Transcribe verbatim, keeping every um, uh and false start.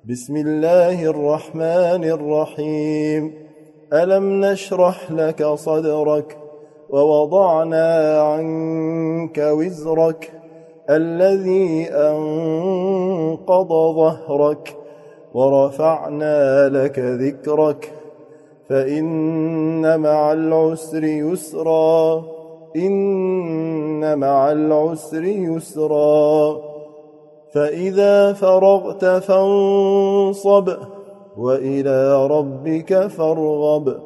بسم الله الرحمن الرحيم ألم نشرح لك صدرك ووضعنا عنك وزرك الذي أنقض ظهرك ورفعنا لك ذكرك فإن مع العسر يسرا إن مع العسر يسرا فإذا فرغت فانصب وإلى ربك فارغب